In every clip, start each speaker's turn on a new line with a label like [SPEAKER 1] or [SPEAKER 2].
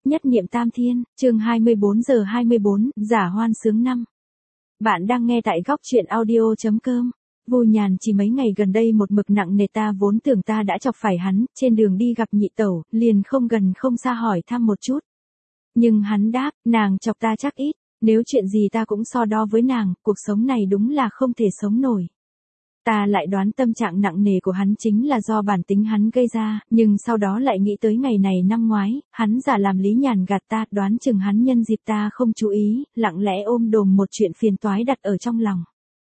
[SPEAKER 1] Nhất niệm tam thiên, chương 24:24, giả hoan sướng năm. Bạn đang nghe tại góc truyện audio.com. Vu Nhàn chỉ mấy ngày gần đây một mực nặng nề, ta vốn tưởng ta đã chọc phải hắn, trên đường đi gặp nhị tẩu, liền không gần không xa hỏi thăm một chút. Nhưng hắn đáp, nàng chọc ta chắc ít, nếu chuyện gì ta cũng so đo với nàng, cuộc sống này đúng là không thể sống nổi. Ta lại đoán tâm trạng nặng nề của hắn chính là do bản tính hắn gây ra, nhưng sau đó lại nghĩ tới ngày này năm ngoái, hắn giả làm Lý Nhàn gạt ta, đoán chừng hắn nhân dịp ta không chú ý, lặng lẽ ôm đồm một chuyện phiền toái đặt ở trong lòng.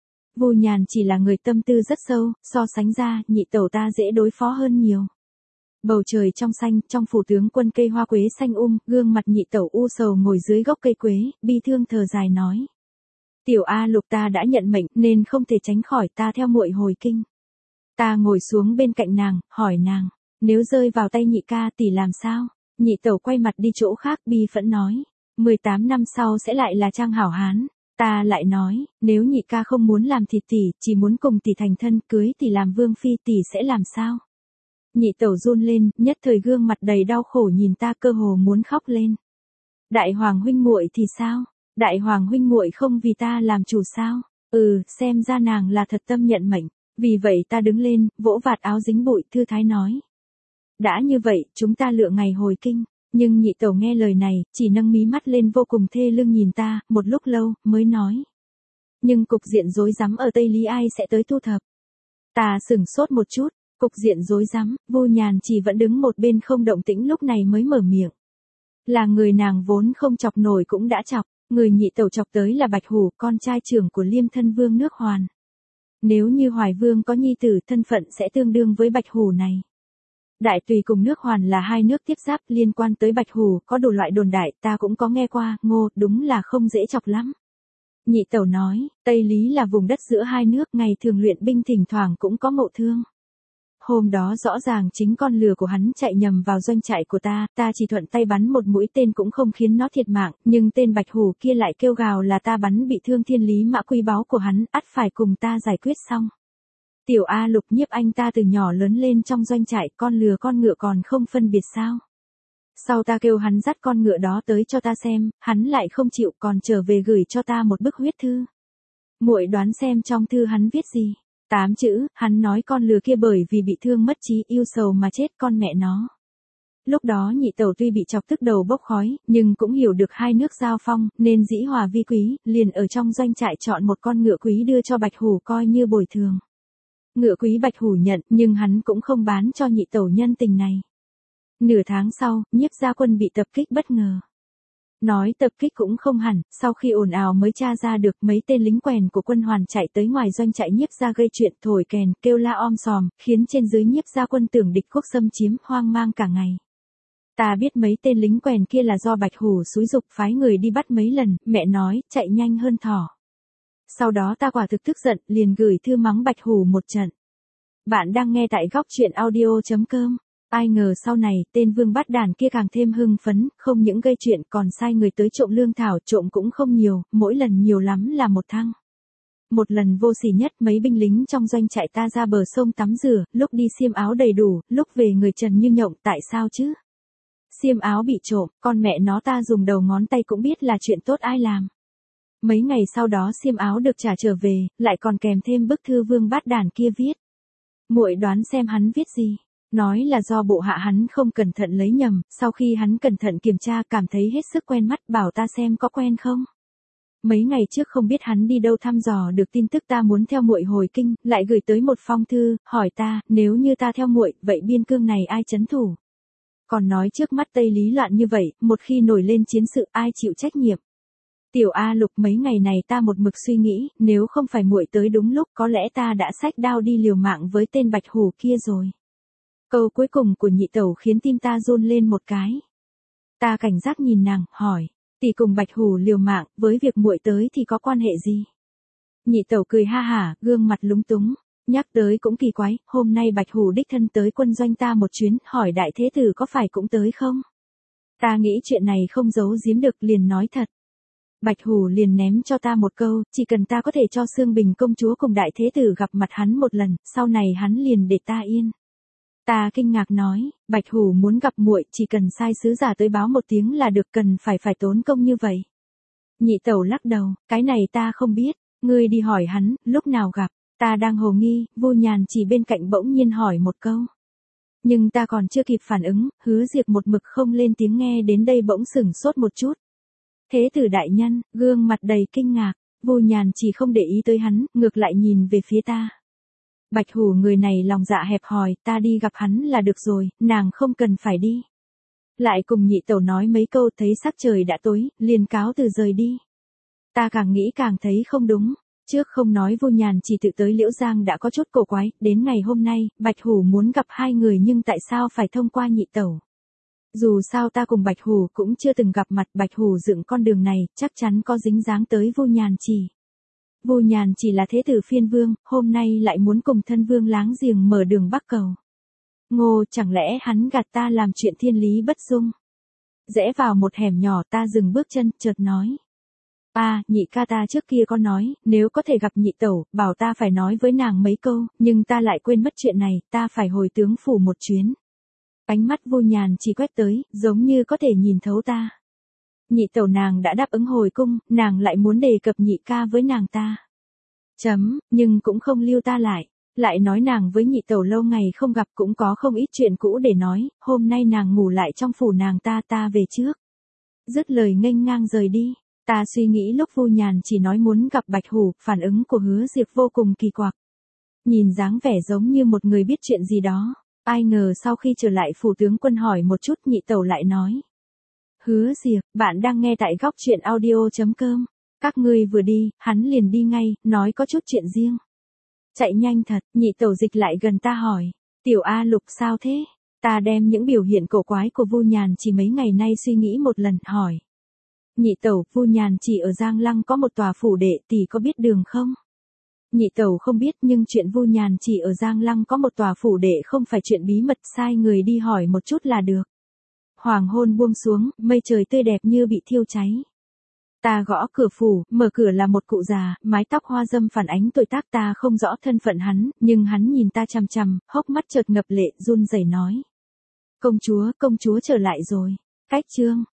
[SPEAKER 1] Vu Nhàn chỉ là người tâm tư rất sâu, so sánh ra, nhị tẩu ta dễ đối phó hơn nhiều. Bầu trời trong xanh, trong phủ tướng quân cây hoa quế xanh gương mặt nhị tẩu u sầu ngồi dưới gốc cây quế, bi thương thở dài nói. Tiểu A Lục, ta đã nhận mệnh nên không thể tránh khỏi, ta theo muội hồi kinh. Ta ngồi xuống bên cạnh nàng, hỏi nàng, nếu rơi vào tay nhị ca tỷ làm sao? Nhị tẩu quay mặt đi chỗ khác bi phẫn nói, 18 năm sau sẽ lại là trang hảo hán. Ta lại nói, nếu nhị ca không muốn làm thịt tỷ, chỉ muốn cùng tỷ thành thân, cưới tỷ làm vương phi, tỷ sẽ làm sao? Nhị tẩu run lên, nhất thời gương mặt đầy đau khổ nhìn ta, cơ hồ muốn khóc lên. Đại hoàng huynh muội thì sao? Đại hoàng huynh muội không vì ta làm chủ sao? Xem ra nàng là thật tâm nhận mệnh. Vì vậy ta đứng lên, vỗ vạt áo dính bụi, thư thái nói. Đã như vậy, chúng ta lựa ngày hồi kinh. Nhưng nhị tẩu nghe lời này, chỉ nâng mí mắt lên vô cùng thê lương nhìn ta, một lúc lâu, mới nói. Nhưng cục diện rối rắm ở Tây Lý ai sẽ tới thu thập? Ta sửng sốt một chút, cục diện rối rắm, Vu Nhàn chỉ vẫn đứng một bên không động tĩnh, lúc này mới mở miệng. Là người nàng vốn không chọc nổi cũng đã chọc. Người nhị tẩu chọc tới là Bạch Hủ, con trai trưởng của Liêm thân vương nước Hoàn. Nếu như Hoài Vương có nhi tử, thân phận sẽ tương đương với Bạch Hủ này. Đại Tùy cùng nước Hoàn là hai nước tiếp giáp, liên quan tới Bạch Hủ có đủ loại đồn đại, ta cũng có nghe qua, đúng là không dễ chọc lắm. Nhị tẩu nói, Tây Lý là vùng đất giữa hai nước, ngày thường luyện binh thỉnh thoảng cũng có mộ thương. Hôm đó rõ ràng chính con lừa của hắn chạy nhầm vào doanh trại của ta chỉ thuận tay bắn một mũi tên cũng không khiến nó thiệt mạng, nhưng tên Bạch Hủ kia lại kêu gào là ta bắn bị thương thiên lý mã quý báu của hắn, ắt phải cùng ta giải quyết xong. Tiểu A Lục, nhiếp anh ta từ nhỏ lớn lên trong doanh trại, con lừa con ngựa còn không phân biệt sao? Sau ta kêu hắn dắt con ngựa đó tới cho ta xem, hắn lại không chịu, còn trở về gửi cho ta một bức huyết thư. Muội đoán xem trong thư hắn viết gì? 8 chữ, hắn nói con lừa kia bởi vì bị thương mất trí, yêu sầu mà chết, con mẹ nó. Lúc đó nhị tẩu tuy bị chọc tức đầu bốc khói, nhưng cũng hiểu được hai nước giao phong, nên dĩ hòa vi quý, liền ở trong doanh trại chọn một con ngựa quý đưa cho Bạch Hủ coi như bồi thường. Ngựa quý Bạch Hủ nhận, nhưng hắn cũng không bán cho nhị tẩu nhân tình này. Nửa tháng sau, Nhiếp Gia Quân bị tập kích bất ngờ. Nói tập kích cũng không hẳn, sau khi ồn ào mới tra ra được mấy tên lính quèn của quân Hoàn chạy tới ngoài doanh trại Nhiếp Gia gây chuyện, thổi kèn, kêu la om sòm, khiến trên dưới Nhiếp Gia Quân tưởng địch quốc xâm chiếm, hoang mang cả ngày. Ta biết mấy tên lính quèn kia là do Bạch Hủ xúi giục phái người đi bắt mấy lần, mẹ nói, chạy nhanh hơn thỏ. Sau đó ta quả thực tức giận, liền gửi thư mắng Bạch Hủ một trận. Bạn đang nghe tại góc truyện audio.com. Ai ngờ sau này, tên Vương Bát Đản kia càng thêm hưng phấn, không những gây chuyện còn sai người tới trộm lương thảo, trộm cũng không nhiều, mỗi lần nhiều lắm là một thăng. Một lần vô sỉ nhất, mấy binh lính trong doanh trại ta ra bờ sông tắm rửa, lúc đi xiêm áo đầy đủ, lúc về người trần như nhộng, tại sao chứ? Xiêm áo bị trộm, con mẹ nó, ta dùng đầu ngón tay cũng biết là chuyện tốt ai làm. Mấy ngày sau đó xiêm áo được trả trở về, lại còn kèm thêm bức thư Vương Bát Đản kia viết. Muội đoán xem hắn viết gì? Nói là do bộ hạ hắn không cẩn thận lấy nhầm, sau khi hắn cẩn thận kiểm tra cảm thấy hết sức quen mắt, bảo ta xem có quen không. Mấy ngày trước không biết hắn đi đâu thăm dò được tin tức ta muốn theo muội hồi kinh, lại gửi tới một phong thư, hỏi ta, nếu như ta theo muội, vậy biên cương này ai trấn thủ? Còn nói trước mắt Tây Lý loạn như vậy, một khi nổi lên chiến sự ai chịu trách nhiệm? Tiểu A Lục, mấy ngày này ta một mực suy nghĩ, nếu không phải muội tới đúng lúc, có lẽ ta đã xách đao đi liều mạng với tên Bạch Hủ kia rồi. Câu cuối cùng của nhị tẩu khiến tim ta run lên một cái. Ta cảnh giác nhìn nàng, hỏi, tỷ cùng Bạch Hủ liều mạng, với việc muội tới thì có quan hệ gì? Nhị tẩu cười ha hả, gương mặt lúng túng, nhắc tới cũng kỳ quái, hôm nay Bạch Hủ đích thân tới quân doanh ta một chuyến, hỏi đại thế tử có phải cũng tới không? Ta nghĩ chuyện này không giấu giếm được, liền nói thật. Bạch Hủ liền ném cho ta một câu, chỉ cần ta có thể cho Sương Bình công chúa cùng đại thế tử gặp mặt hắn một lần, sau này hắn liền để ta yên. Ta kinh ngạc nói, Bạch Hủ muốn gặp muội, chỉ cần sai sứ giả tới báo một tiếng là được, cần phải tốn công như vậy. Nhị tẩu lắc đầu, cái này ta không biết, ngươi đi hỏi hắn, lúc nào gặp. Ta đang hồ nghi, Vu Nhàn chỉ bên cạnh bỗng nhiên hỏi một câu. Nhưng ta còn chưa kịp phản ứng, Hứa Diệp một mực không lên tiếng, nghe đến đây bỗng sửng sốt một chút. Thế tử đại nhân, gương mặt đầy kinh ngạc, Vu Nhàn chỉ không để ý tới hắn, ngược lại nhìn về phía ta. Bạch Hủ người này lòng dạ hẹp hòi, ta đi gặp hắn là được rồi, nàng không cần phải đi. Lại cùng nhị tẩu nói mấy câu, thấy sắc trời đã tối, liền cáo từ rời đi. Ta càng nghĩ càng thấy không đúng. Trước không nói Vu Nhàn chỉ tự tới Liễu Giang đã có chút cổ quái, đến ngày hôm nay, Bạch Hủ muốn gặp hai người nhưng tại sao phải thông qua nhị tẩu? Dù sao ta cùng Bạch Hủ cũng chưa từng gặp mặt, Bạch Hủ dựng con đường này, chắc chắn có dính dáng tới Vu Nhàn chỉ. Vu Nhàn chỉ là thế tử phiên vương, hôm nay lại muốn cùng thân vương láng giềng mở đường Bắc Cầu. Ngô, chẳng lẽ hắn gạt ta làm chuyện thiên lý bất dung? Rẽ vào một hẻm nhỏ, ta dừng bước chân, chợt nói. Nhị ca ta trước kia có nói, nếu có thể gặp nhị tẩu, bảo ta phải nói với nàng mấy câu, nhưng ta lại quên mất chuyện này, ta phải hồi tướng phủ một chuyến. Ánh mắt Vu Nhàn chỉ quét tới, giống như có thể nhìn thấu ta. Nhị tẩu nàng đã đáp ứng hồi cung, nàng lại muốn đề cập nhị ca với nàng ta. Nhưng cũng không lưu ta lại. Lại nói nàng với nhị tẩu lâu ngày không gặp, cũng có không ít chuyện cũ để nói, hôm nay nàng ngủ lại trong phủ nàng ta về trước. Dứt lời nghênh ngang rời đi. Ta suy nghĩ lúc Vu Nhàn chỉ nói muốn gặp Bạch Hủ, phản ứng của Hứa Diệp vô cùng kỳ quặc. Nhìn dáng vẻ giống như một người biết chuyện gì đó. Ai ngờ sau khi trở lại phủ tướng quân hỏi một chút, nhị tẩu lại nói. Hứa Diệp, bạn đang nghe tại góc truyện audio.com. Các ngươi vừa đi, hắn liền đi ngay, nói có chút chuyện riêng. Chạy nhanh thật, nhị tẩu dịch lại gần ta hỏi. Tiểu A Lục sao thế? Ta đem những biểu hiện cổ quái của Vu Nhàn chỉ mấy ngày nay suy nghĩ một lần, hỏi. Nhị tẩu, Vu Nhàn chỉ ở Giang Lăng có một tòa phủ đệ, tỷ có biết đường không? Nhị tẩu không biết, nhưng chuyện Vu Nhàn chỉ ở Giang Lăng có một tòa phủ đệ không phải chuyện bí mật, sai người đi hỏi một chút là được. Hoàng hôn buông xuống, mây trời tươi đẹp như bị thiêu cháy. Ta gõ cửa phủ, mở cửa là một cụ già, mái tóc hoa râm phản ánh tuổi tác, ta không rõ thân phận hắn, nhưng hắn nhìn ta chằm chằm, hốc mắt chợt ngập lệ, run rẩy nói. Công chúa trở lại rồi. Cách chương.